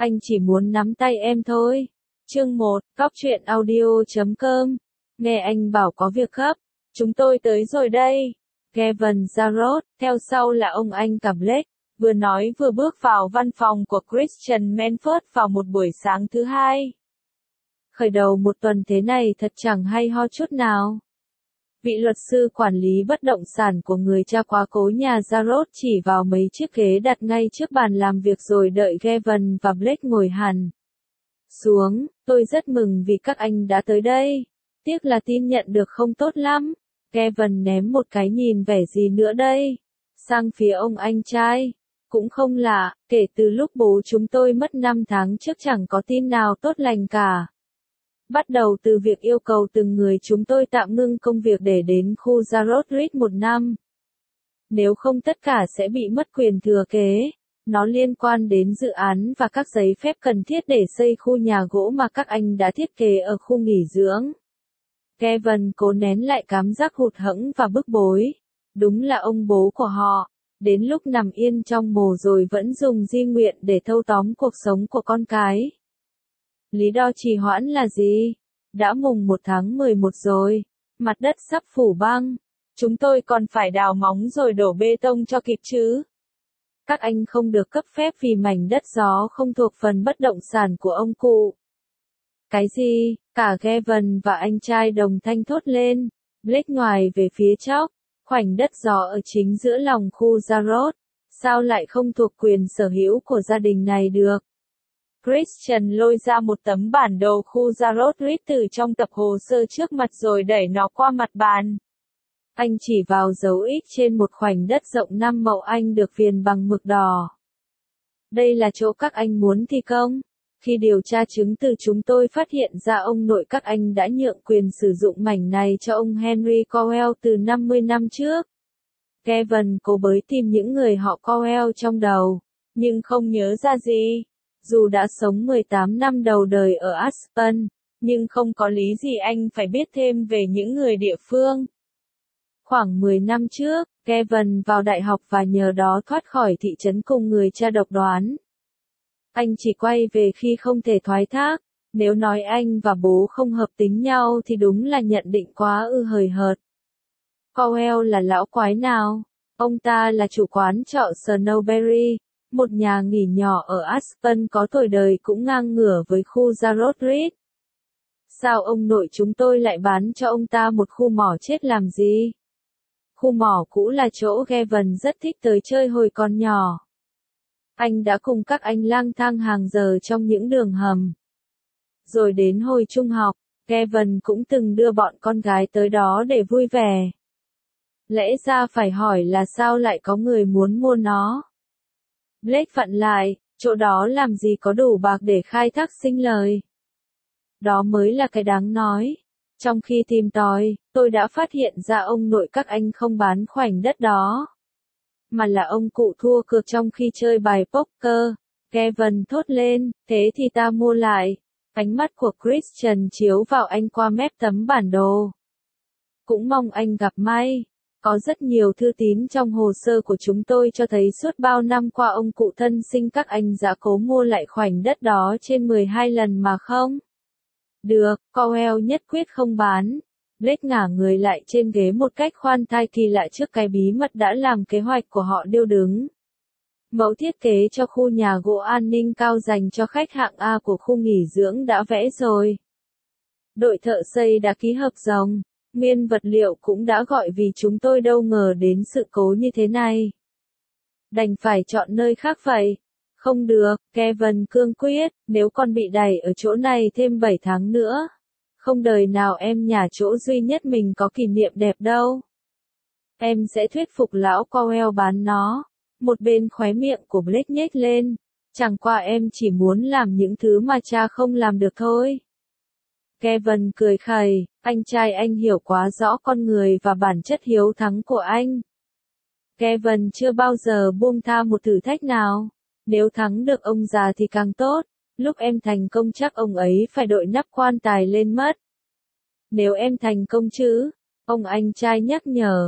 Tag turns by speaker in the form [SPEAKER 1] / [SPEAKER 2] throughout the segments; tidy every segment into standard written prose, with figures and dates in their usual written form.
[SPEAKER 1] Anh chỉ muốn nắm tay em thôi. Chương 1, Cóc truyện audio.com. Nghe anh bảo có việc gấp. Chúng tôi tới rồi đây. Kevin Jarrod, theo sau là ông anh cả Blake, vừa nói vừa bước vào văn phòng của Christian Manford vào một buổi sáng thứ hai. Khởi đầu một tuần thế này thật chẳng hay ho chút nào. Vị luật sư quản lý bất động sản của người cha quá cố nhà Jarrod chỉ vào mấy chiếc ghế đặt ngay trước bàn làm việc rồi đợi Kevin và Blake ngồi hẳn xuống. Tôi rất mừng vì các anh đã tới đây. Tiếc là tin nhận được không tốt lắm. Kevin ném một cái nhìn vẻ gì nữa đây. Sang phía ông anh trai. Cũng không lạ, kể từ lúc bố chúng tôi mất 5 tháng trước chẳng có tin nào tốt lành cả. Bắt đầu từ việc yêu cầu từng người chúng tôi tạm ngưng công việc để đến khu Jarrod Ridge 1 năm. Nếu không tất cả sẽ bị mất quyền thừa kế. Nó liên quan đến dự án và các giấy phép cần thiết để xây khu nhà gỗ mà các anh đã thiết kế ở khu nghỉ dưỡng. Kevin cố nén lại cảm giác hụt hẫng và bức bối. Đúng là ông bố của họ. Đến lúc nằm yên trong mồ rồi vẫn dùng di nguyện để thâu tóm cuộc sống của con cái. Lý do trì hoãn là gì? Đã mùng 1 tháng 11 rồi. Mặt đất sắp phủ băng. Chúng tôi còn phải đào móng rồi đổ bê tông cho kịp chứ. Các anh không được cấp phép vì mảnh đất gió không thuộc phần bất động sản của ông cụ. Cái gì? Cả Kevin và anh trai đồng thanh thốt lên. Blake ngoài về phía chóc. Khoảnh đất gió ở chính giữa lòng khu Jarrod. Sao lại không thuộc quyền sở hữu của gia đình này được? Christian lôi ra một tấm bản đồ khu Jarrod Ridge từ trong tập hồ sơ trước mặt rồi đẩy nó qua mặt bàn. Anh chỉ vào dấu X trên một khoảnh đất rộng 5 mẫu Anh được viền bằng mực đỏ. Đây là chỗ các anh muốn thi công. Khi điều tra chứng từ chúng tôi phát hiện ra ông nội các anh đã nhượng quyền sử dụng mảnh này cho ông Henry Cowell từ 50 năm trước. Kevin cố bới tìm những người họ Cowell trong đầu, nhưng không nhớ ra gì. Dù đã sống 18 năm đầu đời ở Aspen, nhưng không có lý gì anh phải biết thêm về những người địa phương. Khoảng 10 năm trước, Kevin vào đại học và nhờ đó thoát khỏi thị trấn cùng người cha độc đoán. Anh chỉ quay về khi không thể thoái thác. Nếu nói anh và bố không hợp tính nhau thì đúng là nhận định quá hời hợt. Cowell là lão quái nào? Ông ta là chủ quán trọ Snowberry, một nhà nghỉ nhỏ ở Aspen có tuổi đời cũng ngang ngửa với khu Jarrod Ridge. Sao ông nội chúng tôi lại bán cho ông ta một khu mỏ chết làm gì? Khu mỏ cũ là chỗ Kevin rất thích tới chơi hồi còn nhỏ. Anh đã cùng các anh lang thang hàng giờ trong những đường hầm. Rồi đến hồi trung học, Kevin cũng từng đưa bọn con gái tới đó để vui vẻ. Lẽ ra phải hỏi là sao lại có người muốn mua nó. Blake vặn lại, chỗ đó làm gì có đủ bạc để khai thác sinh lời. Đó mới là cái đáng nói. Trong khi tìm tòi, tôi đã phát hiện ra ông nội các anh không bán khoảnh đất đó. Mà là ông cụ thua cược trong khi chơi bài poker. Kevin thốt lên, thế thì ta mua lại. Ánh mắt của Christian chiếu vào anh qua mép tấm bản đồ. Cũng mong anh gặp may. Có rất nhiều thư tín trong hồ sơ của chúng tôi cho thấy suốt bao năm qua ông cụ thân sinh các anh đã cố mua lại khoảnh đất đó trên 12 lần mà không. Được, Cowell nhất quyết không bán. Blake ngả người lại trên ghế một cách khoan thai kỳ lạ trước cái bí mật đã làm kế hoạch của họ điêu đứng. Mẫu thiết kế cho khu nhà gỗ an ninh cao dành cho khách hạng A của khu nghỉ dưỡng đã vẽ rồi. Đội thợ xây đã ký hợp đồng. Nguyên vật liệu cũng đã gọi vì chúng tôi đâu ngờ đến sự cố như thế này. Đành phải chọn nơi khác vậy. Không được, Kevin cương quyết, nếu con bị đày ở chỗ này thêm 7 tháng nữa. Không đời nào em nhà chỗ duy nhất mình có kỷ niệm đẹp đâu. Em sẽ thuyết phục lão Cowell bán nó. Một bên khóe miệng của Blake nhếch lên. Chẳng qua em chỉ muốn làm những thứ mà cha không làm được thôi. Kevin cười khẩy, anh trai anh hiểu quá rõ con người và bản chất hiếu thắng của anh. Kevin chưa bao giờ buông tha một thử thách nào. Nếu thắng được ông già thì càng tốt. Lúc em thành công chắc ông ấy phải đội nắp quan tài lên mất. Nếu em thành công chứ? Ông anh trai nhắc nhở.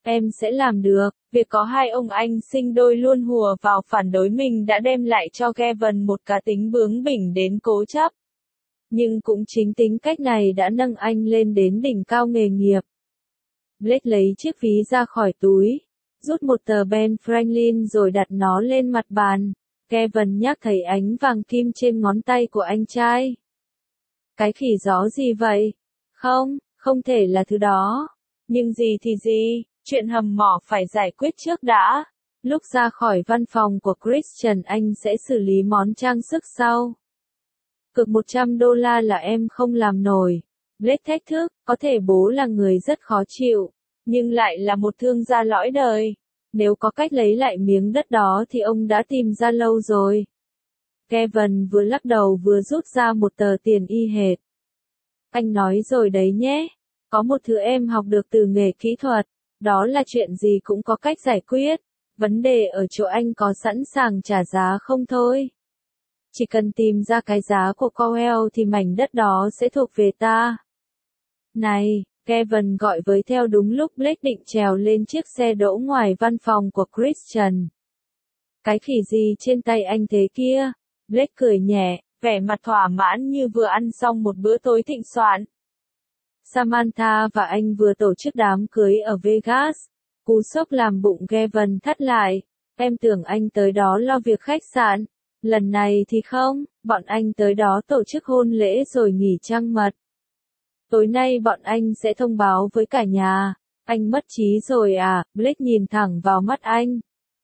[SPEAKER 1] Em sẽ làm được. Việc có hai ông anh sinh đôi luôn hùa vào phản đối mình đã đem lại cho Kevin một cá tính bướng bỉnh đến cố chấp. Nhưng cũng chính tính cách này đã nâng anh lên đến đỉnh cao nghề nghiệp. Blake lấy chiếc ví ra khỏi túi, rút một tờ Ben Franklin rồi đặt nó lên mặt bàn. Kevin nhắc thấy ánh vàng kim trên ngón tay của anh trai. Cái khỉ gió gì vậy? Không, không thể là thứ đó. Nhưng gì thì gì, chuyện hầm mỏ phải giải quyết trước đã. Lúc ra khỏi văn phòng của Christian anh sẽ xử lý món trang sức sau. Cược $100 là em không làm nổi. Blake thách thức, có thể bố là người rất khó chịu, nhưng lại là một thương gia lõi đời. Nếu có cách lấy lại miếng đất đó thì ông đã tìm ra lâu rồi. Kevin vừa lắc đầu vừa rút ra một tờ tiền y hệt. Anh nói rồi đấy nhé. Có một thứ em học được từ nghề kỹ thuật, đó là chuyện gì cũng có cách giải quyết. Vấn đề ở chỗ anh có sẵn sàng trả giá không thôi. Chỉ cần tìm ra cái giá của Cowell thì mảnh đất đó sẽ thuộc về ta. Này, Kevin gọi với theo đúng lúc Blake định trèo lên chiếc xe đỗ ngoài văn phòng của Christian. Cái khỉ gì trên tay anh thế kia? Blake cười nhẹ, vẻ mặt thỏa mãn như vừa ăn xong một bữa tối thịnh soạn. Samantha và anh vừa tổ chức đám cưới ở Vegas. Cú sốc làm bụng Kevin thắt lại. Em tưởng anh tới đó lo việc khách sạn. Lần này thì không, bọn anh tới đó tổ chức hôn lễ rồi nghỉ trăng mật. Tối nay bọn anh sẽ thông báo với cả nhà. Anh mất trí rồi à? Blake nhìn thẳng vào mắt anh.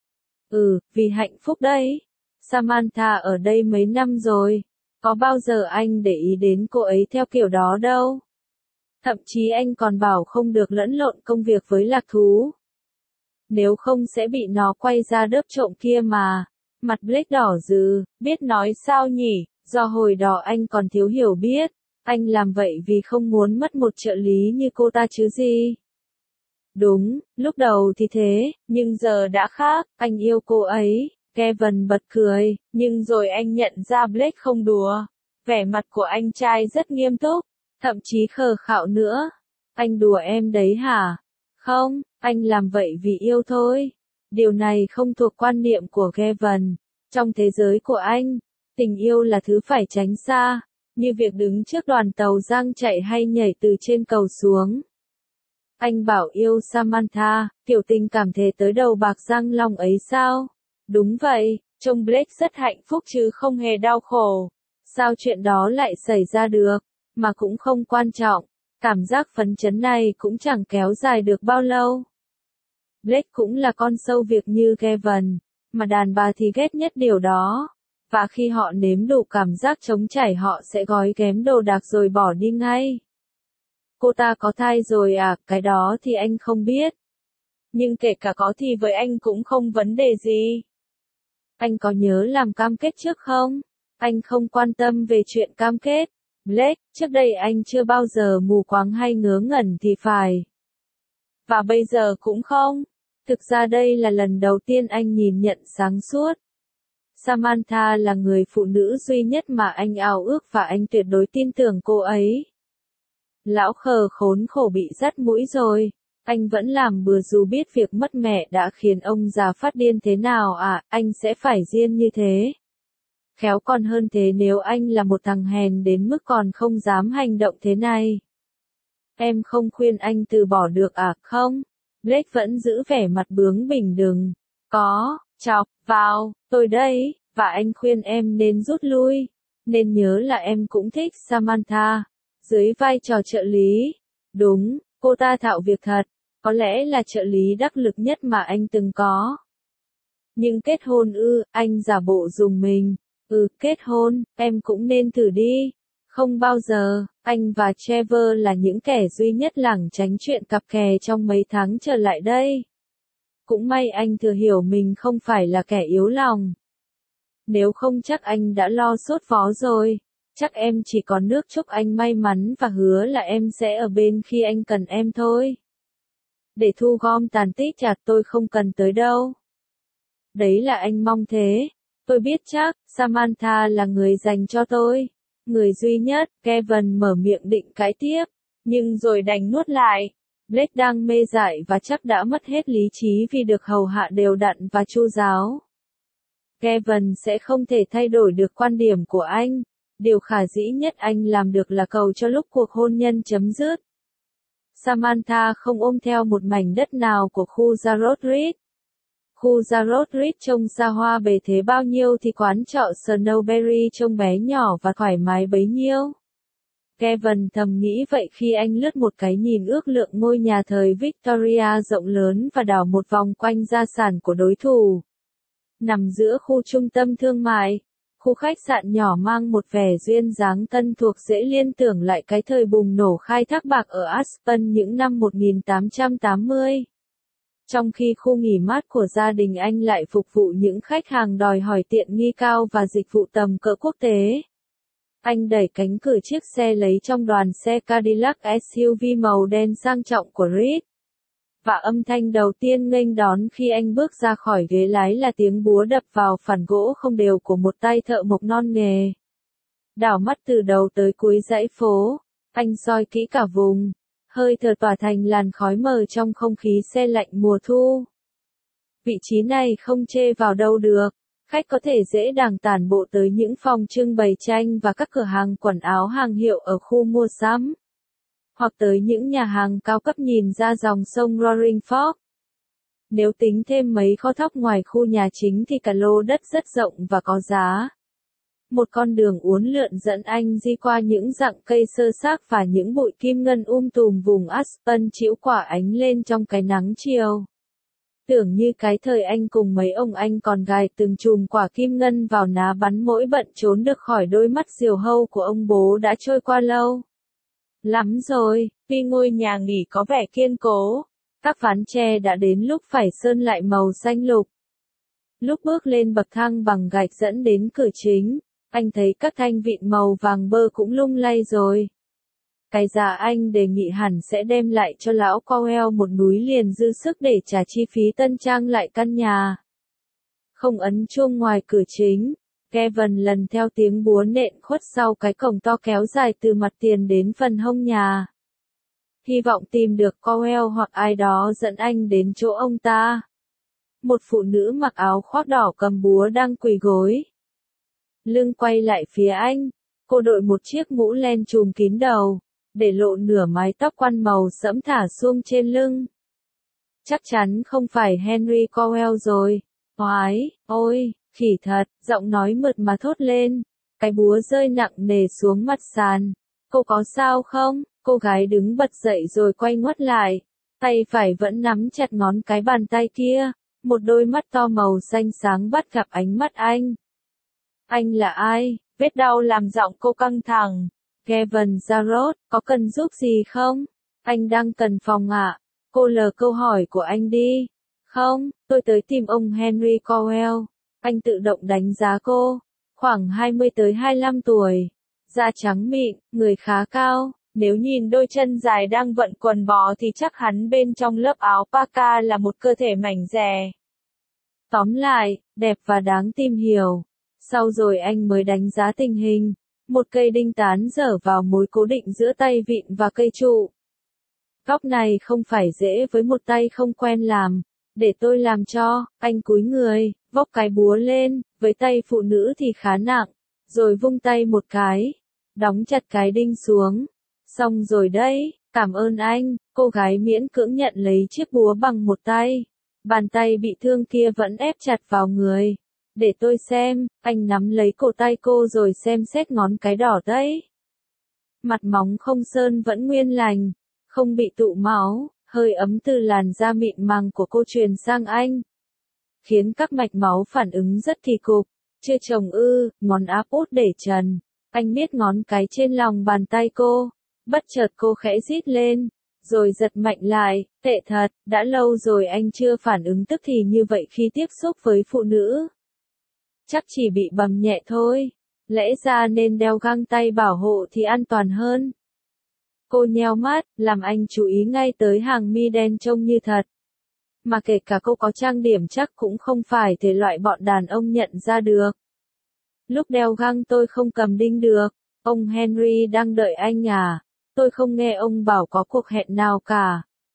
[SPEAKER 1] Vì hạnh phúc đấy. Samantha ở đây mấy năm rồi. Có bao giờ anh để ý đến cô ấy theo kiểu đó đâu. Thậm chí anh còn bảo không được lẫn lộn công việc với lạc thú. Nếu không sẽ bị nó quay ra đớp trộm kia mà. Mặt Blake đỏ rừ, biết nói sao nhỉ, do hồi đó anh còn thiếu hiểu biết. Anh làm vậy vì không muốn mất một trợ lý như cô ta chứ gì. Đúng, lúc đầu thì thế, nhưng giờ đã khác, anh yêu cô ấy. Kevin bật cười, nhưng rồi anh nhận ra Blake không đùa. Vẻ mặt của anh trai rất nghiêm túc, thậm chí khờ khạo nữa. Anh đùa em đấy hả? Không, anh làm vậy vì yêu thôi. Điều này không thuộc quan niệm của Kevin. Trong thế giới của anh, tình yêu là thứ phải tránh xa, như việc đứng trước đoàn tàu giang chạy hay nhảy từ trên cầu xuống. Anh bảo yêu Samantha, kiểu tình cảm thế tới đầu bạc răng long ấy sao? Đúng vậy, trông Blake rất hạnh phúc chứ không hề đau khổ. Sao chuyện đó lại xảy ra được? Mà cũng không quan trọng. Cảm giác phấn chấn này cũng chẳng kéo dài được bao lâu. Blake cũng là con sâu việc như Kevin, mà đàn bà thì ghét nhất điều đó. Và khi họ nếm đủ cảm giác trống trải họ sẽ gói ghém đồ đạc rồi bỏ đi ngay. Cô ta có thai rồi à, cái đó thì anh không biết. Nhưng kể cả có thì với anh cũng không vấn đề gì. Anh có nhớ làm cam kết trước không? Anh không quan tâm về chuyện cam kết. Blake, trước đây anh chưa bao giờ mù quáng hay ngớ ngẩn thì phải. Và bây giờ cũng không. Thực ra đây là lần đầu tiên anh nhìn nhận sáng suốt. Samantha là người phụ nữ duy nhất mà anh ao ước và anh tuyệt đối tin tưởng cô ấy. Lão khờ khốn khổ bị dắt mũi rồi. Anh vẫn làm bừa dù biết việc mất mẹ đã khiến ông già phát điên thế nào à, anh sẽ phải riêng như thế. Khéo còn hơn thế nếu anh là một thằng hèn đến mức còn không dám hành động thế này. Em không khuyên anh từ bỏ được à, không? Blake vẫn giữ vẻ mặt bướng bỉnh đừng. Có, chọc, vào, tôi đây, và anh khuyên em nên rút lui. Nên nhớ là em cũng thích Samantha. Dưới vai trò trợ lý. Đúng, cô ta thạo việc thật. Có lẽ là trợ lý đắc lực nhất mà anh từng có. Nhưng kết hôn anh giả bộ dùng mình. Kết hôn, em cũng nên thử đi. Không bao giờ, anh và Trevor là những kẻ duy nhất lảng tránh chuyện cặp kè trong mấy tháng trở lại đây. Cũng may anh thừa hiểu mình không phải là kẻ yếu lòng. Nếu không chắc anh đã lo sốt vó rồi. Chắc em chỉ còn nước chúc anh may mắn và hứa là em sẽ ở bên khi anh cần em thôi. Để thu gom tàn tích chặt tôi không cần tới đâu. Đấy là anh mong thế. Tôi biết chắc, Samantha là người dành cho tôi. Người duy nhất, Kevin mở miệng định cãi tiếp, nhưng rồi đành nuốt lại. Blake đang mê dại và chắc đã mất hết lý trí vì được hầu hạ đều đặn và chu đáo. Kevin sẽ không thể thay đổi được quan điểm của anh. Điều khả dĩ nhất anh làm được là cầu cho lúc cuộc hôn nhân chấm dứt. Samantha không ôm theo một mảnh đất nào của khu Jarrod Ridge. Khu Jarrod Ridge trông xa hoa bề thế bao nhiêu thì quán trọ Snowberry trông bé nhỏ và thoải mái bấy nhiêu. Kevin thầm nghĩ vậy khi anh lướt một cái nhìn ước lượng ngôi nhà thời Victoria rộng lớn và đảo một vòng quanh gia sản của đối thủ. Nằm giữa khu trung tâm thương mại, khu khách sạn nhỏ mang một vẻ duyên dáng thân thuộc dễ liên tưởng lại cái thời bùng nổ khai thác bạc ở Aspen những năm 1880. Trong khi khu nghỉ mát của gia đình anh lại phục vụ những khách hàng đòi hỏi tiện nghi cao và dịch vụ tầm cỡ quốc tế. Anh đẩy cánh cửa chiếc xe lấy trong đoàn xe Cadillac SUV màu đen sang trọng của Reed. Và âm thanh đầu tiên nghênh đón khi anh bước ra khỏi ghế lái là tiếng búa đập vào phản gỗ không đều của một tay thợ mộc non nghề. Đảo mắt từ đầu tới cuối dãy phố, anh soi kỹ cả vùng. Hơi thở tỏa thành làn khói mờ trong không khí se lạnh mùa thu. Vị trí này không chê vào đâu được. Khách có thể dễ dàng tản bộ tới những phòng trưng bày tranh và các cửa hàng quần áo hàng hiệu ở khu mua sắm. Hoặc tới những nhà hàng cao cấp nhìn ra dòng sông Roaring Fork. Nếu tính thêm mấy kho thóc ngoài khu nhà chính thì cả lô đất rất rộng và có giá. Một con đường uốn lượn dẫn anh đi qua những rặng cây xơ xác và những bụi kim ngân tùm vùng Aspen chĩu quả ánh lên trong cái nắng chiều. Tưởng như cái thời anh cùng mấy ông anh còn gài từng chùm quả kim ngân vào ná bắn mỗi bận trốn được khỏi đôi mắt diều hâu của ông bố đã trôi qua lâu lắm rồi. Tuy ngôi nhà nghỉ có vẻ kiên cố, các ván tre đã đến lúc phải sơn lại màu xanh lục. Lúc bước lên bậc thang bằng gạch dẫn đến cửa chính, anh thấy các thanh vịn màu vàng bơ cũng lung lay rồi. Cái giá anh đề nghị hẳn sẽ đem lại cho lão Cowell một núi liền dư sức để trả chi phí tân trang lại căn nhà. Không ấn chuông ngoài cửa chính, Kevin lần theo tiếng búa nện khuất sau cái cổng to kéo dài từ mặt tiền đến phần hông nhà. Hy vọng tìm được Cowell hoặc ai đó dẫn anh đến chỗ ông ta. Một phụ nữ mặc áo khoác đỏ cầm búa đang quỳ gối. Lưng quay lại phía anh, cô đội một chiếc mũ len trùm kín đầu, để lộ nửa mái tóc quăn màu sẫm thả xuông trên lưng. Chắc chắn không phải Henry Cowell rồi. Oái, ôi, khỉ thật, giọng nói mượt mà thốt lên. Cái búa rơi nặng nề xuống mặt sàn. Cô có sao không? Cô gái đứng bật dậy rồi quay ngoắt lại. Tay phải vẫn nắm chặt ngón cái bàn tay kia. Một đôi mắt to màu xanh sáng bắt gặp ánh mắt anh. Anh là ai? Vết đau làm giọng cô căng thẳng. Kevin Jarrod, có cần giúp gì không? Anh đang cần phòng ạ. Cô lờ câu hỏi của anh đi. Không, tôi tới tìm ông Henry Cowell. Anh tự động đánh giá cô. Khoảng 20 tới 25 tuổi. Da trắng mịn, người khá cao. Nếu nhìn đôi chân dài đang vận quần bò thì chắc hắn bên trong lớp áo parka là một cơ thể mảnh dè. Tóm lại, đẹp và đáng tìm hiểu. Sau rồi anh mới đánh giá tình hình. Một cây đinh tán dở vào mối cố định giữa tay vịn và cây trụ. Góc này không phải dễ với một tay không quen làm. Để tôi làm cho. Anh cúi người, vốc cái búa lên, với tay phụ nữ thì khá nặng. Rồi vung tay một cái. Đóng chặt cái đinh xuống. Xong rồi đấy, cảm ơn anh. Cô gái miễn cưỡng nhận lấy chiếc búa bằng một tay. Bàn tay bị thương kia vẫn ép chặt vào người. Để tôi xem, anh nắm lấy cổ tay cô rồi xem xét ngón cái đỏ đấy. Mặt móng không sơn vẫn nguyên lành, không bị tụ máu, hơi ấm từ làn da mịn màng của cô truyền sang anh. Khiến các mạch máu phản ứng rất kỳ cục, chưa chồng ngón áp út để trần. Anh miết ngón cái trên lòng bàn tay cô, bất chợt cô khẽ rít lên, rồi giật mạnh lại, tệ thật, đã lâu rồi anh chưa phản ứng tức thì như vậy khi tiếp xúc với phụ nữ. Chắc chỉ bị bầm nhẹ thôi, lẽ ra nên đeo găng tay bảo hộ thì an toàn hơn. Cô nheo mắt, làm anh chú ý ngay tới hàng mi đen trông như thật. Mà kể cả cô có trang điểm chắc cũng không phải thể loại bọn đàn ông nhận ra được. Lúc đeo găng tôi không cầm đinh được, ông Henry đang đợi anh à, tôi không nghe ông bảo có cuộc hẹn nào cả,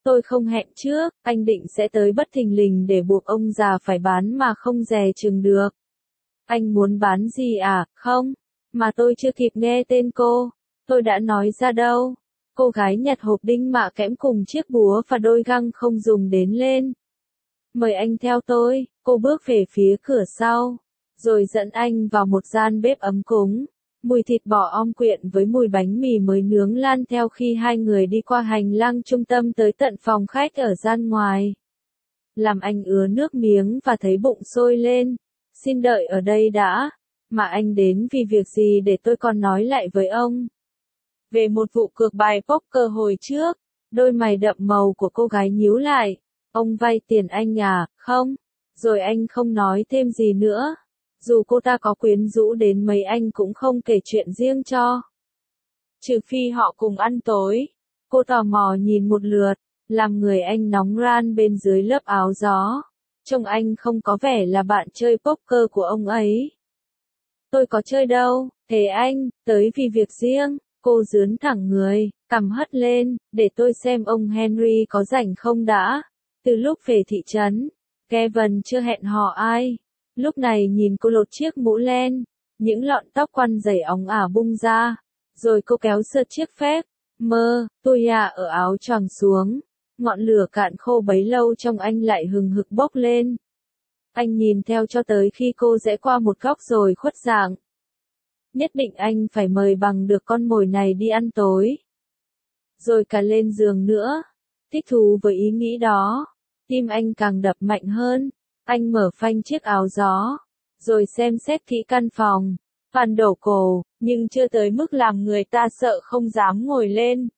[SPEAKER 1] Tôi không hẹn trước, anh định sẽ tới bất thình lình để buộc ông già phải bán mà không dè chừng được. Anh muốn bán gì à, không? Mà tôi chưa kịp nghe tên cô. Tôi đã nói ra đâu. Cô gái nhặt hộp đinh mạ kẽm cùng chiếc búa và đôi găng không dùng đến lên. Mời anh theo tôi, cô bước về phía cửa sau. Rồi dẫn anh vào một gian bếp ấm cúng. Mùi thịt bò om quyện với mùi bánh mì mới nướng lan theo khi hai người đi qua hành lang trung tâm tới tận phòng khách ở gian ngoài. Làm anh ứa nước miếng và thấy bụng sôi lên. Xin đợi ở đây đã. Mà anh đến vì việc gì để tôi còn nói lại với ông. Về một vụ cược bài poker hồi trước, đôi mày đậm màu của cô gái nhíu lại. Ông vay tiền anh à, không? Rồi anh không nói thêm gì nữa. Dù cô ta có quyến rũ đến mấy anh cũng không kể chuyện riêng cho. Trừ phi họ cùng ăn tối. Cô tò mò nhìn một lượt, làm người anh nóng ran bên dưới lớp áo gió. Trông anh không có vẻ là bạn chơi poker của ông ấy. Tôi có chơi đâu, thế anh, tới vì việc riêng. Cô dướn thẳng người, cằm hất lên, để tôi xem ông Henry có rảnh không đã. Từ lúc về thị trấn, Kevin chưa hẹn hò ai. Lúc này nhìn cô lột chiếc mũ len, những lọn tóc quăn dày óng ả bung ra. Rồi cô kéo sượt chiếc phép, tôi ở áo choàng xuống. Ngọn lửa cạn khô bấy lâu trong anh lại hừng hực bốc lên. Anh nhìn theo cho tới khi cô rẽ qua một góc rồi khuất dạng. Nhất định anh phải mời bằng được con mồi này đi ăn tối. Rồi cả lên giường nữa. Thích thú với ý nghĩ đó. Tim anh càng đập mạnh hơn. Anh mở phanh chiếc áo gió. Rồi xem xét kỹ căn phòng. Phàn đổ cổ, nhưng chưa tới mức làm người ta sợ không dám ngồi lên.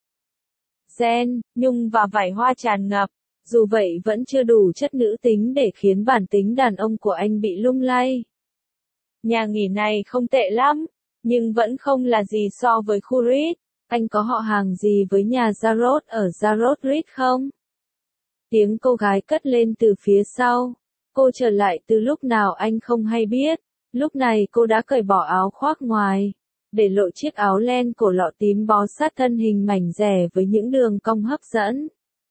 [SPEAKER 1] Gen, nhung và vải hoa tràn ngập. Dù vậy vẫn chưa đủ chất nữ tính để khiến bản tính đàn ông của anh bị lung lay. Nhà nghỉ này không tệ lắm, nhưng vẫn không là gì so với khu Reed. Anh có họ hàng gì với nhà Jarrod ở Jarrod Reed không? Tiếng cô gái cất lên từ phía sau. Cô trở lại từ lúc nào anh không hay biết. Lúc này cô đã cởi bỏ áo khoác ngoài, để lộ chiếc áo len cổ lọ tím bó sát thân hình mảnh dẻ với những đường cong hấp dẫn.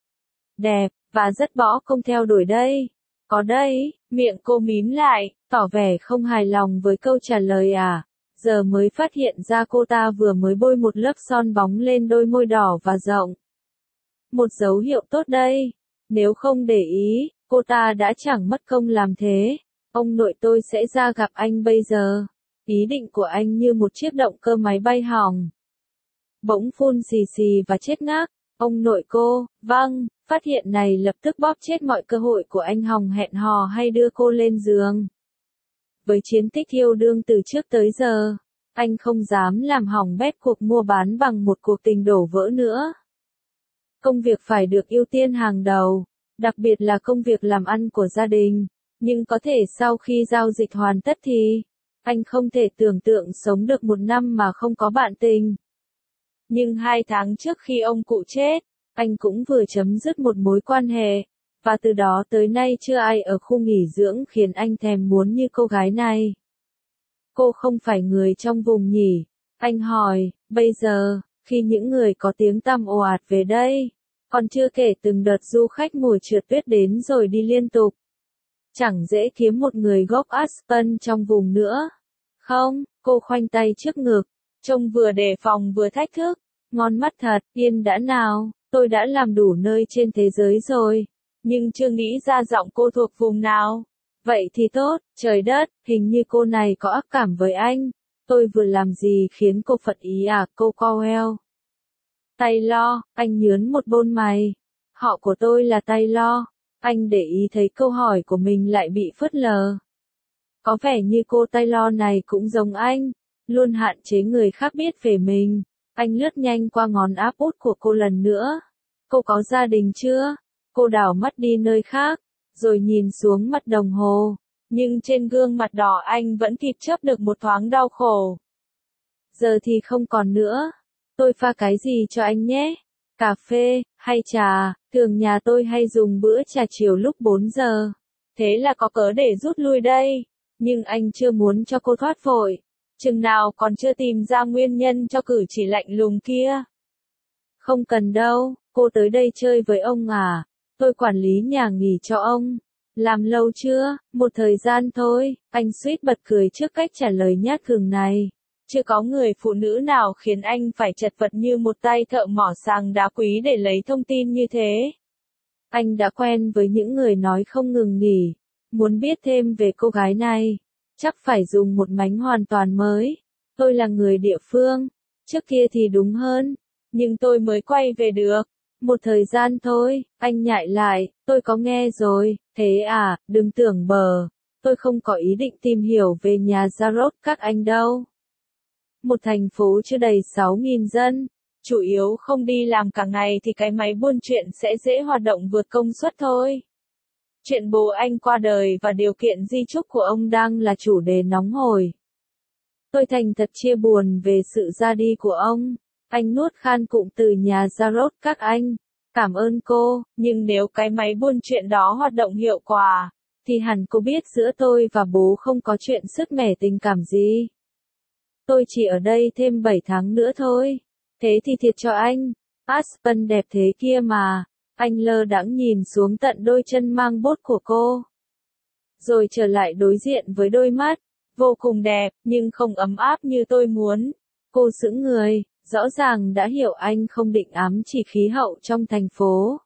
[SPEAKER 1] Đẹp, và rất bỏ công theo đuổi đây. Có đây, miệng cô mím lại, tỏ vẻ không hài lòng với câu trả lời à. Giờ mới phát hiện ra cô ta vừa mới bôi một lớp son bóng lên đôi môi đỏ và rộng. Một dấu hiệu tốt đây. Nếu không để ý, cô ta đã chẳng mất công làm thế. Ông nội tôi sẽ ra gặp anh bây giờ. Ý định của anh như một chiếc động cơ máy bay hỏng. Bỗng phun xì xì và chết ngác. Ông nội cô, vâng, phát hiện này lập tức bóp chết mọi cơ hội của anh hòng hẹn hò hay đưa cô lên giường. Với chiến tích yêu đương từ trước tới giờ, anh không dám làm hỏng bét cuộc mua bán bằng một cuộc tình đổ vỡ nữa. Công việc phải được ưu tiên hàng đầu, đặc biệt là công việc làm ăn của gia đình. Nhưng có thể sau khi giao dịch hoàn tất thì, anh không thể tưởng tượng sống được một năm mà không có bạn tình. Nhưng 2 tháng trước khi ông cụ chết, anh cũng vừa chấm dứt một mối quan hệ, và từ đó tới nay chưa ai ở khu nghỉ dưỡng khiến anh thèm muốn như cô gái này. Cô không phải người trong vùng nhỉ? Anh hỏi, bây giờ, khi những người có tiếng tăm ồ ạt về đây, còn chưa kể từng đợt du khách mùa trượt tuyết đến rồi đi liên tục. Chẳng dễ kiếm một người gốc Aspen trong vùng nữa. Không, cô khoanh tay trước ngực, trông vừa đề phòng vừa thách thức. Ngon mắt thật, yên đã nào, tôi đã làm đủ nơi trên thế giới rồi, nhưng chưa nghĩ ra giọng cô thuộc vùng nào. Vậy thì tốt, trời đất, hình như cô này có ác cảm với anh. Tôi vừa làm gì khiến cô phật ý à, cô Cowell? Taylor, anh nhớn một bôn mày. Họ của tôi là Taylor. Anh để ý thấy câu hỏi của mình lại bị phớt lờ. Có vẻ như cô Taylor này cũng giống anh, luôn hạn chế người khác biết về mình. Anh lướt nhanh qua ngón áp út của cô lần nữa. Cô có gia đình chưa? Cô đảo mắt đi nơi khác, rồi nhìn xuống mặt đồng hồ. Nhưng trên gương mặt đỏ anh vẫn kịp chớp được một thoáng đau khổ. Giờ thì không còn nữa. Tôi pha cái gì cho anh nhé? Cà phê, hay trà? Thường nhà tôi hay dùng bữa trà chiều lúc 4 giờ. Thế là có cớ để rút lui đây. Nhưng anh chưa muốn cho cô thoát vội. Chừng nào còn chưa tìm ra nguyên nhân cho cử chỉ lạnh lùng kia. Không cần đâu, cô tới đây chơi với ông à? Tôi quản lý nhà nghỉ cho ông. Làm lâu chưa? Một thời gian thôi, anh suýt bật cười trước cách trả lời nhát gừng này. Chưa có người phụ nữ nào khiến anh phải chật vật như một tay thợ mỏ sàng đá quý để lấy thông tin như thế. Anh đã quen với những người nói không ngừng nghỉ. Muốn biết thêm về cô gái này, chắc phải dùng một mánh hoàn toàn mới. Tôi là người địa phương. Trước kia thì đúng hơn. Nhưng tôi mới quay về được. Một thời gian thôi, anh nhại lại, tôi có nghe rồi. Thế à, đừng tưởng bờ. Tôi không có ý định tìm hiểu về nhà Jarrod các anh đâu. Một thành phố chưa đầy 6.000 dân. Chủ yếu không đi làm cả ngày thì cái máy buôn chuyện sẽ dễ hoạt động vượt công suất thôi. Chuyện bố anh qua đời và điều kiện di chúc của ông đang là chủ đề nóng hổi. Tôi thành thật chia buồn về sự ra đi của ông. Anh nuốt khan cụm từ nhà Jarrod các anh. Cảm ơn cô, nhưng nếu cái máy buôn chuyện đó hoạt động hiệu quả, thì hẳn cô biết giữa tôi và bố không có chuyện sứt mẻ tình cảm gì. Tôi chỉ ở đây thêm 7 tháng nữa thôi. Thế thì thiệt cho anh. Aspen đẹp thế kia mà. Anh lơ đãng nhìn xuống tận đôi chân mang bốt của cô. Rồi trở lại đối diện với đôi mắt. Vô cùng đẹp, nhưng không ấm áp như tôi muốn. Cô sững người, rõ ràng đã hiểu anh không định ám chỉ khí hậu trong thành phố.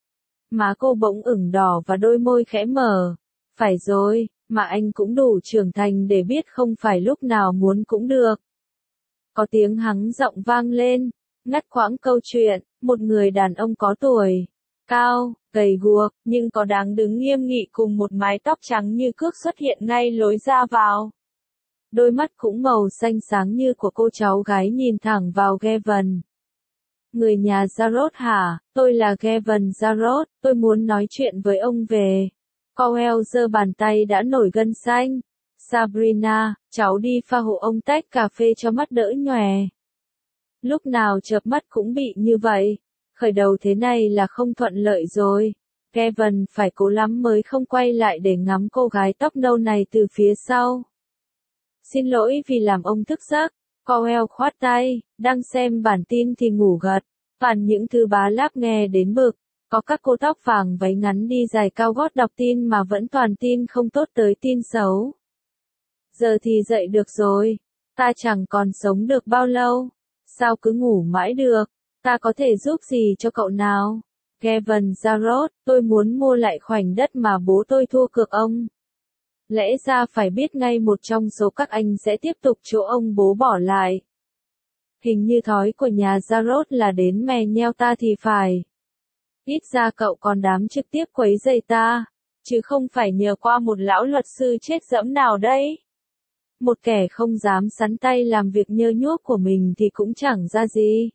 [SPEAKER 1] Má cô bỗng ửng đỏ và đôi môi khẽ mở. Phải rồi, mà anh cũng đủ trưởng thành để biết không phải lúc nào muốn cũng được. Có tiếng hắng giọng vang lên, ngắt quãng câu chuyện, một người đàn ông có tuổi, cao, gầy guộc, nhưng có đáng đứng nghiêm nghị cùng một mái tóc trắng như cước xuất hiện ngay lối ra vào. Đôi mắt cũng màu xanh sáng như của cô cháu gái nhìn thẳng vào Gavin. Người nhà Jarrod hả? Tôi là Gavin Jarrod, tôi muốn nói chuyện với ông về. Cowell giơ bàn tay đã nổi gân xanh. Sabrina, cháu đi pha hộ ông tách cà phê cho mắt đỡ nhòe. Lúc nào chợp mắt cũng bị như vậy. Khởi đầu thế này là không thuận lợi rồi. Gavin phải cố lắm mới không quay lại để ngắm cô gái tóc nâu này từ phía sau. Xin lỗi vì làm ông thức giấc. Cowell khoát tay, đang xem bản tin thì ngủ gật. Toàn những thứ bá láp nghe đến bực. Có các cô tóc vàng váy ngắn đi giày cao gót đọc tin mà vẫn toàn tin không tốt tới tin xấu. Giờ thì dậy được rồi. Ta chẳng còn sống được bao lâu. Sao cứ ngủ mãi được? Ta có thể giúp gì cho cậu nào? Gavin Jarrod, tôi muốn mua lại khoảnh đất mà bố tôi thua cược ông. Lẽ ra phải biết ngay một trong số các anh sẽ tiếp tục chỗ ông bố bỏ lại. Hình như thói của nhà Jarrod là đến mè nheo ta thì phải. Ít ra cậu còn dám trực tiếp quấy rầy ta, chứ không phải nhờ qua một lão luật sư chết dẫm nào đấy. Một kẻ không dám sắn tay làm việc nhơ nhuốc của mình thì cũng chẳng ra gì.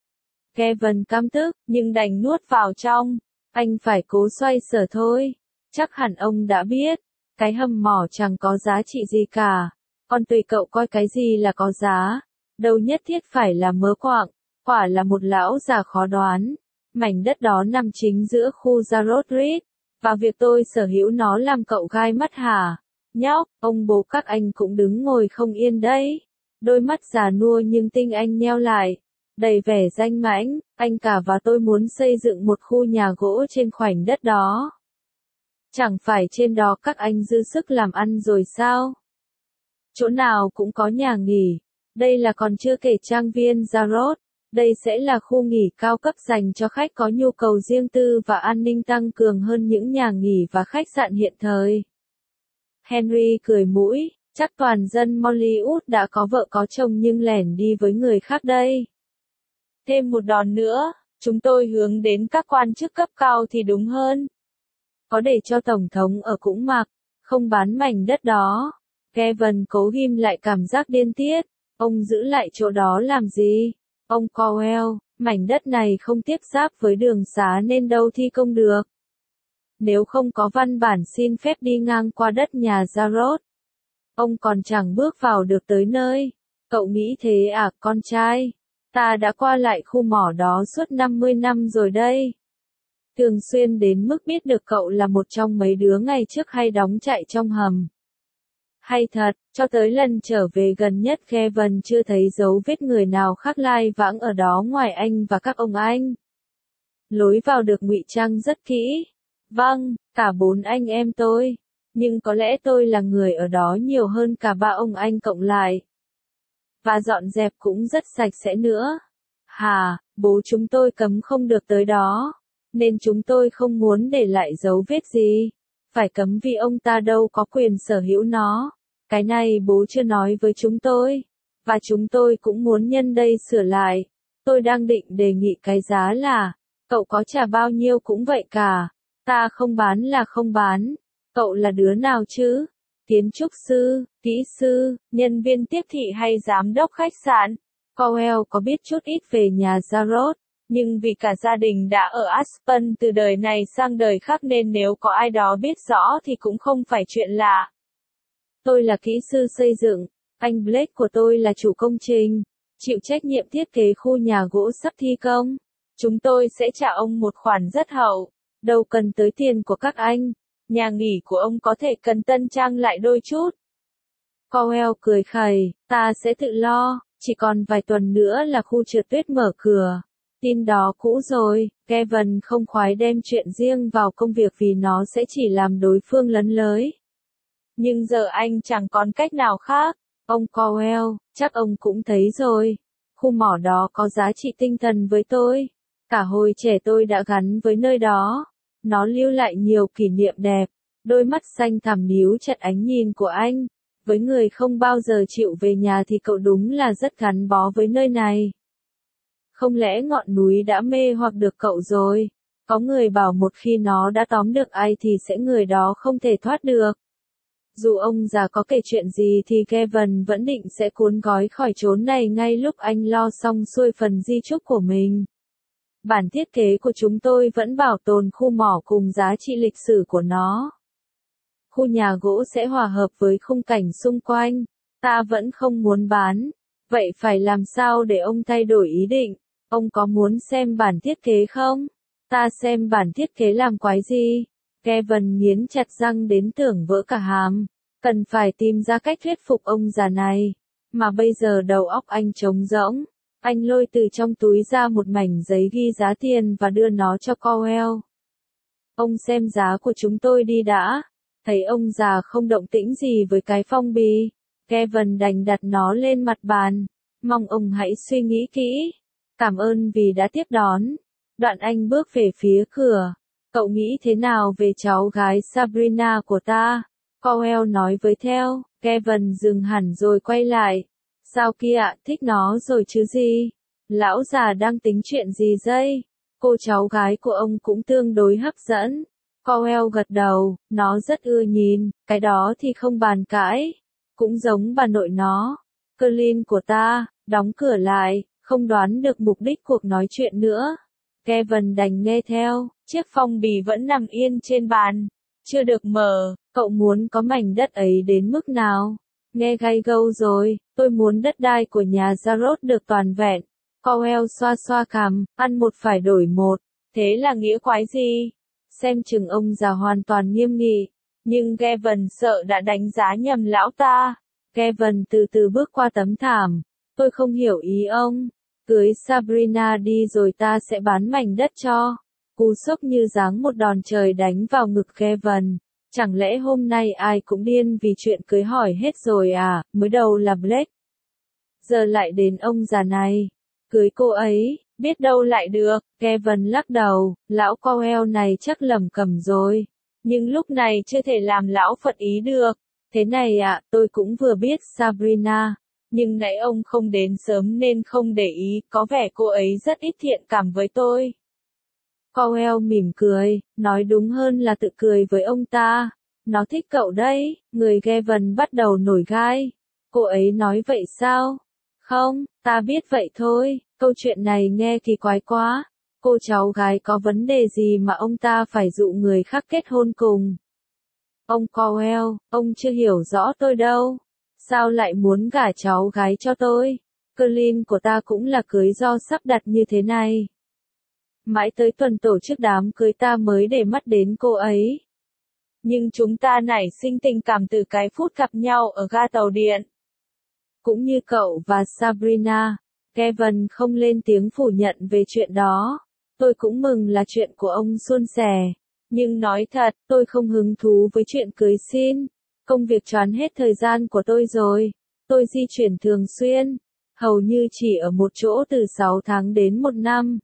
[SPEAKER 1] Kevin căm tức, nhưng đành nuốt vào trong. Anh phải cố xoay sở thôi. Chắc hẳn ông đã biết, cái hầm mỏ chẳng có giá trị gì cả. Còn tùy cậu coi cái gì là có giá. Đâu nhất thiết phải là mớ quặng, quả là một lão già khó đoán. Mảnh đất đó nằm chính giữa khu Jarrod Ridge, và việc tôi sở hữu nó làm cậu gai mắt hả? Nhóc, ông bố các anh cũng đứng ngồi không yên đấy. Đôi mắt già nua nhưng tinh anh nheo lại, đầy vẻ danh mãnh. Anh cả và tôi muốn xây dựng một khu nhà gỗ trên khoảnh đất đó. Chẳng phải trên đó các anh dư sức làm ăn rồi sao? Chỗ nào cũng có nhà nghỉ. Đây là còn chưa kể trang viên Jarrod. Đây sẽ là khu nghỉ cao cấp dành cho khách có nhu cầu riêng tư và an ninh tăng cường hơn những nhà nghỉ và khách sạn hiện thời. Henry cười mũi, chắc toàn dân Mollywood đã có vợ có chồng nhưng lẻn đi với người khác đây. Thêm một đòn nữa, chúng tôi hướng đến các quan chức cấp cao thì đúng hơn. Có để cho Tổng thống ở cũng mặc, không bán mảnh đất đó. Kevin cố ghim lại cảm giác điên tiết. Ông giữ lại chỗ đó làm gì? Ông Cowell, mảnh đất này không tiếp giáp với đường xá nên đâu thi công được. Nếu không có văn bản xin phép đi ngang qua đất nhà Jarrod, ông còn chẳng bước vào được tới nơi. Cậu nghĩ thế à, con trai? Ta đã qua lại khu mỏ đó suốt 50 năm rồi đây. Thường xuyên đến mức biết được cậu là một trong mấy đứa ngày trước hay đóng trại trong hầm. Hay thật, cho tới lần trở về gần nhất Kevin chưa thấy dấu vết người nào khác lai vãng ở đó ngoài anh và các ông anh. Lối vào được ngụy trang rất kỹ. Vâng, cả 4 anh em tôi. Nhưng có lẽ tôi là người ở đó nhiều hơn cả 3 ông anh cộng lại. Và dọn dẹp cũng rất sạch sẽ nữa. Hà, bố chúng tôi cấm không được tới đó. Nên chúng tôi không muốn để lại dấu vết gì. Phải cấm vì ông ta đâu có quyền sở hữu nó. Cái này bố chưa nói với chúng tôi. Và chúng tôi cũng muốn nhân đây sửa lại. Tôi đang định đề nghị cái giá là, cậu có trả bao nhiêu cũng vậy cả. Ta không bán là không bán. Cậu là đứa nào chứ? Kiến trúc sư, kỹ sư, nhân viên tiếp thị hay giám đốc khách sạn? Cowell có biết chút ít về nhà Jarrod, nhưng vì cả gia đình đã ở Aspen từ đời này sang đời khác nên nếu có ai đó biết rõ thì cũng không phải chuyện lạ. Tôi là kỹ sư xây dựng, anh Blake của tôi là chủ công trình, chịu trách nhiệm thiết kế khu nhà gỗ sắp thi công. Chúng tôi sẽ trả ông một khoản rất hậu, đâu cần tới tiền của các anh. Nhà nghỉ của ông có thể cần tân trang lại đôi chút. Cowell cười khẩy, ta sẽ tự lo, chỉ còn vài tuần nữa là khu trượt tuyết mở cửa. Tin đó cũ rồi, Kevin không khoái đem chuyện riêng vào công việc vì nó sẽ chỉ làm đối phương lấn lới. Nhưng giờ anh chẳng còn cách nào khác. Ông Cowell, chắc ông cũng thấy rồi. Khu mỏ đó có giá trị tinh thần với tôi. Cả hồi trẻ tôi đã gắn với nơi đó. Nó lưu lại nhiều kỷ niệm đẹp. Đôi mắt xanh thẳm níu chặt ánh nhìn của anh. Với người không bao giờ chịu về nhà thì cậu đúng là rất gắn bó với nơi này. Không lẽ ngọn núi đã mê hoặc được cậu rồi? Có người bảo một khi nó đã tóm được ai thì sẽ người đó không thể thoát được. Dù ông già có kể chuyện gì thì Kevin vẫn định sẽ cuốn gói khỏi chốn này ngay lúc anh lo xong xuôi phần di chúc của mình. Bản thiết kế của chúng tôi vẫn bảo tồn khu mỏ cùng giá trị lịch sử của nó. Khu nhà gỗ sẽ hòa hợp với khung cảnh xung quanh. Ta vẫn không muốn bán. Vậy phải làm sao để ông thay đổi ý định? Ông có muốn xem bản thiết kế không? Ta xem bản thiết kế làm quái gì? Kevin nghiến chặt răng đến tưởng vỡ cả hàm. Cần phải tìm ra cách thuyết phục ông già này. Mà bây giờ đầu óc anh trống rỗng. Anh lôi từ trong túi ra một mảnh giấy ghi giá tiền và đưa nó cho Cowell. Ông xem giá của chúng tôi đi đã. Thấy ông già không động tĩnh gì với cái phong bì. Kevin đành đặt nó lên mặt bàn. Mong ông hãy suy nghĩ kỹ. Cảm ơn vì đã tiếp đón. Đoạn anh bước về phía cửa. Cậu nghĩ thế nào về cháu gái Sabrina của ta? Cowell nói với theo. Kevin dừng hẳn rồi quay lại. Sao kia, thích nó rồi chứ gì? Lão già đang tính chuyện gì dây? Cô cháu gái của ông cũng tương đối hấp dẫn. Cowell gật đầu, nó rất ưa nhìn, cái đó thì không bàn cãi. Cũng giống bà nội nó. Colin của ta, đóng cửa lại, không đoán được mục đích cuộc nói chuyện nữa. Kevin đành nghe theo, chiếc phong bì vẫn nằm yên trên bàn. Chưa được mở, cậu muốn có mảnh đất ấy đến mức nào? Nghe gay gâu rồi, tôi muốn đất đai của nhà Jarrod được toàn vẹn. Cowell xoa xoa cằm, ăn một phải đổi một. Thế là nghĩa quái gì? Xem chừng ông già hoàn toàn nghiêm nghị. Nhưng Kevin sợ đã đánh giá nhầm lão ta. Kevin từ từ bước qua tấm thảm. Tôi không hiểu ý ông. Cưới Sabrina đi rồi ta sẽ bán mảnh đất cho. Cú sốc như giáng một đòn trời đánh vào ngực Kevin. Chẳng lẽ hôm nay ai cũng điên vì chuyện cưới hỏi hết rồi à, mới đầu là Blake. Giờ lại đến ông già này. Cưới cô ấy, biết đâu lại được, Kevin lắc đầu, lão Cowell này chắc lầm cầm rồi. Nhưng lúc này chưa thể làm lão phật ý được. Thế này ạ, tôi cũng vừa biết Sabrina. Nhưng nãy ông không đến sớm nên không để ý, có vẻ cô ấy rất ít thiện cảm với tôi. Cowell mỉm cười, nói đúng hơn là tự cười với ông ta. Nó thích cậu đấy, người Kevin bắt đầu nổi gai. Cô ấy nói vậy sao? Không, ta biết vậy thôi, câu chuyện này nghe kỳ quái quá. Cô cháu gái có vấn đề gì mà ông ta phải dụ người khác kết hôn cùng? Ông Cowell, ông chưa hiểu rõ tôi đâu. Sao lại muốn gả cháu gái cho tôi? Colin của ta cũng là cưới do sắp đặt như thế này. Mãi tới tuần tổ chức đám cưới ta mới để mắt đến cô ấy. Nhưng chúng ta nảy sinh tình cảm từ cái phút gặp nhau ở ga tàu điện. Cũng như cậu và Sabrina, Kevin không lên tiếng phủ nhận về chuyện đó. Tôi cũng mừng là chuyện của ông suôn sẻ. Nhưng nói thật, tôi không hứng thú với chuyện cưới xin. Công việc choán hết thời gian của tôi rồi. Tôi di chuyển thường xuyên, hầu như chỉ ở một chỗ từ 6 tháng đến 1 năm.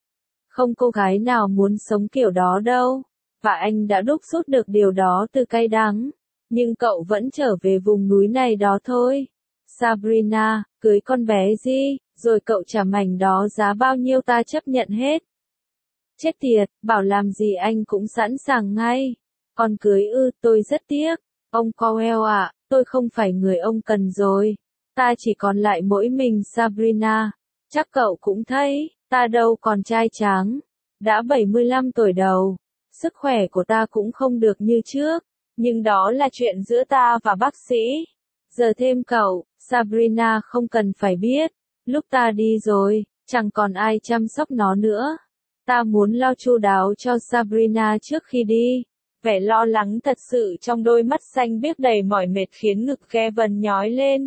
[SPEAKER 1] Không cô gái nào muốn sống kiểu đó đâu. Và anh đã đúc rút được điều đó từ cay đắng. Nhưng cậu vẫn trở về vùng núi này đó thôi. Sabrina, cưới con bé gì, rồi cậu trả mảnh đó giá bao nhiêu ta chấp nhận hết. Chết tiệt, bảo làm gì anh cũng sẵn sàng ngay. Con cưới ư, tôi rất tiếc. Ông Cowell ạ, tôi không phải người ông cần rồi. Ta chỉ còn lại mỗi mình Sabrina. Chắc cậu cũng thấy, ta đâu còn trai tráng. Đã 75 tuổi đầu. Sức khỏe của ta cũng không được như trước. Nhưng đó là chuyện giữa ta và bác sĩ. Giờ thêm cậu, Sabrina không cần phải biết. Lúc ta đi rồi, chẳng còn ai chăm sóc nó nữa. Ta muốn lo chu đáo cho Sabrina trước khi đi. Vẻ lo lắng thật sự trong đôi mắt xanh biếc đầy mỏi mệt khiến ngực Kevin nhói lên.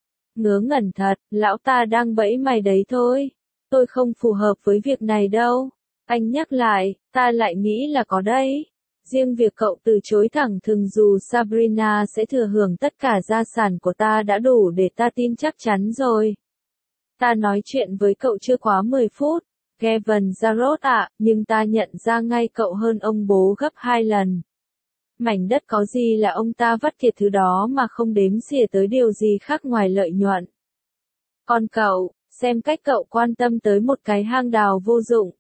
[SPEAKER 1] Ngớ ngẩn thật, lão ta đang bẫy mày đấy thôi. Tôi không phù hợp với việc này đâu. Anh nhắc lại, ta lại nghĩ là có đấy. Riêng việc cậu từ chối thẳng thừng dù Sabrina sẽ thừa hưởng tất cả gia sản của ta đã đủ để ta tin chắc chắn rồi. Ta nói chuyện với cậu chưa quá 10 phút. Kevin Jarrod ạ, nhưng ta nhận ra ngay cậu hơn ông bố gấp 2 lần. Mảnh đất có gì là ông ta vắt kiệt thứ đó mà không đếm xỉa tới điều gì khác ngoài lợi nhuận. Còn cậu, xem cách cậu quan tâm tới một cái hang đào vô dụng.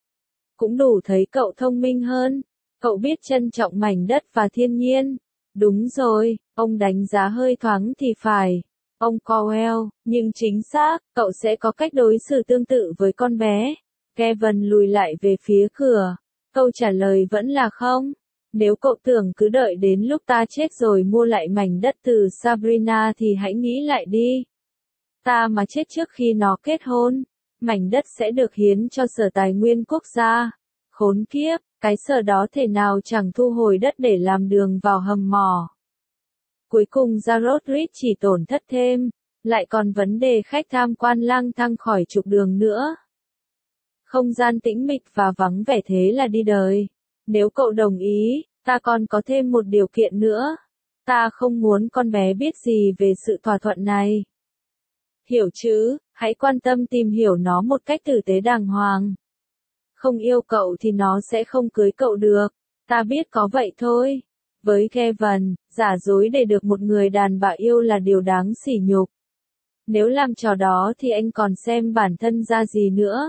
[SPEAKER 1] Cũng đủ thấy cậu thông minh hơn. Cậu biết trân trọng mảnh đất và thiên nhiên. Đúng rồi, ông đánh giá hơi thoáng thì phải. Ông Cowell, nhưng chính xác, cậu sẽ có cách đối xử tương tự với con bé. Kevin lùi lại về phía cửa. Câu trả lời vẫn là không. Nếu cậu tưởng cứ đợi đến lúc ta chết rồi mua lại mảnh đất từ Sabrina thì hãy nghĩ lại đi. Ta mà chết trước khi nó kết hôn, mảnh đất sẽ được hiến cho Sở Tài nguyên Quốc gia. Khốn kiếp, cái sở đó thể nào chẳng thu hồi đất để làm đường vào hầm mỏ. Cuối cùng Jarrod Reed chỉ tổn thất thêm, lại còn vấn đề khách tham quan lang thang khỏi trục đường nữa. Không gian tĩnh mịch và vắng vẻ thế là đi đời. Nếu cậu đồng ý, ta còn có thêm một điều kiện nữa. Ta không muốn con bé biết gì về sự thỏa thuận này. Hiểu chứ, hãy quan tâm tìm hiểu nó một cách tử tế đàng hoàng. Không yêu cậu thì nó sẽ không cưới cậu được. Ta biết có vậy thôi. Với Kevin, giả dối để được một người đàn bà yêu là điều đáng sỉ nhục. Nếu làm trò đó thì anh còn xem bản thân ra gì nữa.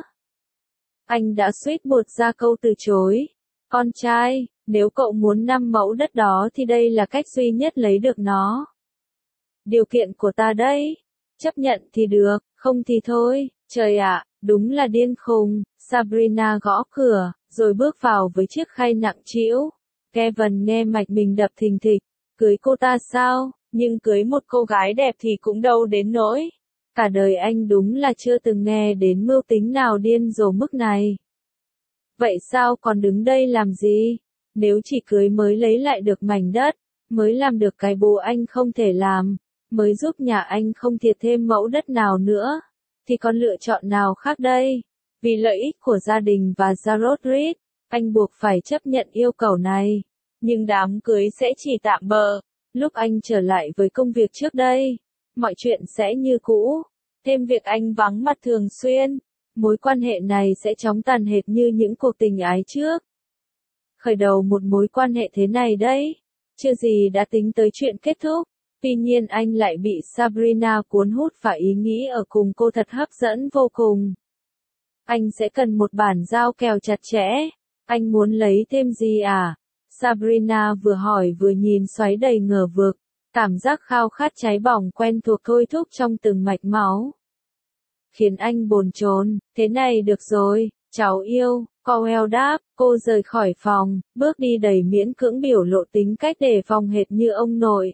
[SPEAKER 1] Anh đã suýt buột ra câu từ chối. Con trai, nếu cậu muốn 5 mẫu đất đó thì đây là cách duy nhất lấy được nó. Điều kiện của ta đây. Chấp nhận thì được, không thì thôi. Trời ạ, đúng là điên khùng. Sabrina gõ cửa, rồi bước vào với chiếc khay nặng trĩu. Kevin nghe mạch mình đập thình thịch. Cưới cô ta sao? Nhưng cưới một cô gái đẹp thì cũng đâu đến nỗi. Cả đời anh đúng là chưa từng nghe đến mưu tính nào điên rồ mức này. Vậy sao còn đứng đây làm gì? Nếu chỉ cưới mới lấy lại được mảnh đất, mới làm được cái bố anh không thể làm, mới giúp nhà anh không thiệt thêm mẫu đất nào nữa, thì còn lựa chọn nào khác đây? Vì lợi ích của gia đình và Jarrod Reed, anh buộc phải chấp nhận yêu cầu này. Nhưng đám cưới sẽ chỉ tạm bợ. Lúc anh trở lại với công việc trước đây, mọi chuyện sẽ như cũ. Thêm việc anh vắng mặt thường xuyên, mối quan hệ này sẽ chóng tàn hệt như những cuộc tình ái trước. Khởi đầu một mối quan hệ thế này đấy, chưa gì đã tính tới chuyện kết thúc. Tuy nhiên anh lại bị Sabrina cuốn hút và ý nghĩ ở cùng cô thật hấp dẫn vô cùng. Anh sẽ cần một bản giao kèo chặt chẽ. Anh muốn lấy thêm gì à? Sabrina vừa hỏi vừa nhìn xoáy đầy ngờ vực. Cảm giác khao khát cháy bỏng quen thuộc thôi thúc trong từng mạch máu. Khiến anh bồn chồn, thế này được rồi, cháu yêu, Cowell đáp, cô rời khỏi phòng, bước đi đầy miễn cưỡng biểu lộ tính cách đề phòng hệt như ông nội.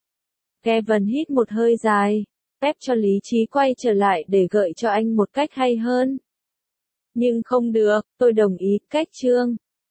[SPEAKER 1] Kevin hít một hơi dài, ép cho lý trí quay trở lại để gợi cho anh một cách hay hơn. Nhưng không được, tôi đồng ý, cách chương.